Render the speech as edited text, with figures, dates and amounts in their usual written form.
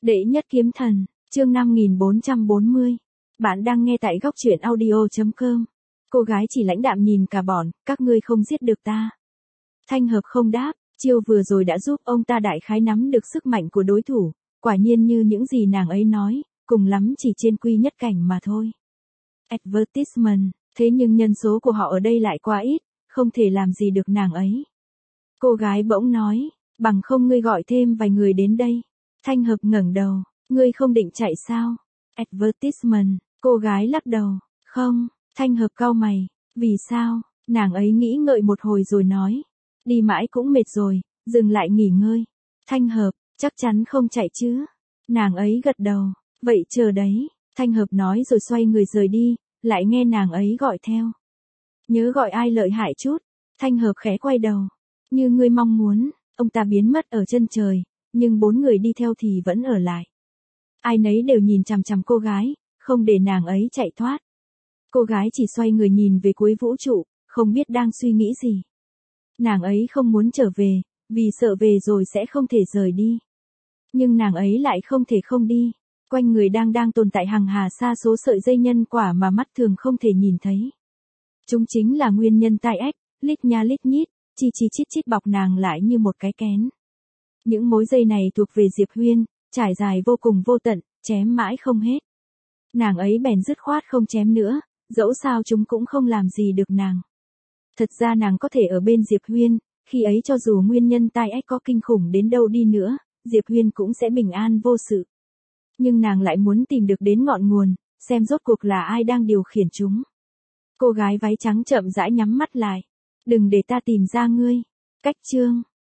Đệ nhất kiếm thần, chương 5440. Bạn đang nghe tại góc truyện audio.com. Cô gái chỉ lãnh đạm nhìn cả bọn, các ngươi không giết được ta. Thanh Hợp không đáp, chiêu vừa rồi đã giúp ông ta đại khái nắm được sức mạnh của đối thủ, quả nhiên như những gì nàng ấy nói, cùng lắm chỉ trên quy nhất cảnh mà thôi. Advertisement, thế nhưng nhân số của họ ở đây lại quá ít, không thể làm gì được nàng ấy. Cô gái bỗng nói, bằng không ngươi gọi thêm vài người đến đây. Thanh Hợp ngẩng đầu, ngươi không định chạy sao? Advertisement, cô gái lắc đầu, không. Thanh Hợp cau mày, vì sao? Nàng ấy nghĩ ngợi một hồi rồi nói, đi mãi cũng mệt rồi, dừng lại nghỉ ngơi. Thanh Hợp, chắc chắn không chạy chứ? Nàng ấy gật đầu, vậy chờ đấy. Thanh Hợp nói rồi xoay người rời đi, lại nghe nàng ấy gọi theo. Nhớ gọi ai lợi hại chút. Thanh Hợp khẽ quay đầu, như ngươi mong muốn, ông ta biến mất ở chân trời, nhưng 4 người đi theo thì vẫn ở lại. Ai nấy đều nhìn chằm chằm cô gái, không để nàng ấy chạy thoát. Cô gái chỉ xoay người nhìn về cuối vũ trụ, không biết đang suy nghĩ gì. Nàng ấy không muốn trở về, vì sợ về rồi sẽ không thể rời đi. Nhưng nàng ấy lại không thể không đi. Quanh người đang tồn tại hàng hà sa số sợi dây nhân quả mà mắt thường không thể nhìn thấy. Chúng chính là nguyên nhân tai ách, lít nha lít nhít, chi chi chít chít bọc nàng lại như một cái kén. Những mối dây này thuộc về Diệp Huyên, trải dài vô cùng vô tận, chém mãi không hết. Nàng ấy bèn dứt khoát không chém nữa, dẫu sao chúng cũng không làm gì được nàng. Thật ra nàng có thể ở bên Diệp Huyên, khi ấy cho dù nguyên nhân tai ách có kinh khủng đến đâu đi nữa, Diệp Huyên cũng sẽ bình an vô sự. Nhưng nàng lại muốn tìm được đến ngọn nguồn, xem rốt cuộc là ai đang điều khiển chúng. Cô gái váy trắng chậm rãi nhắm mắt lại. Đừng để ta tìm ra ngươi. Cách chương.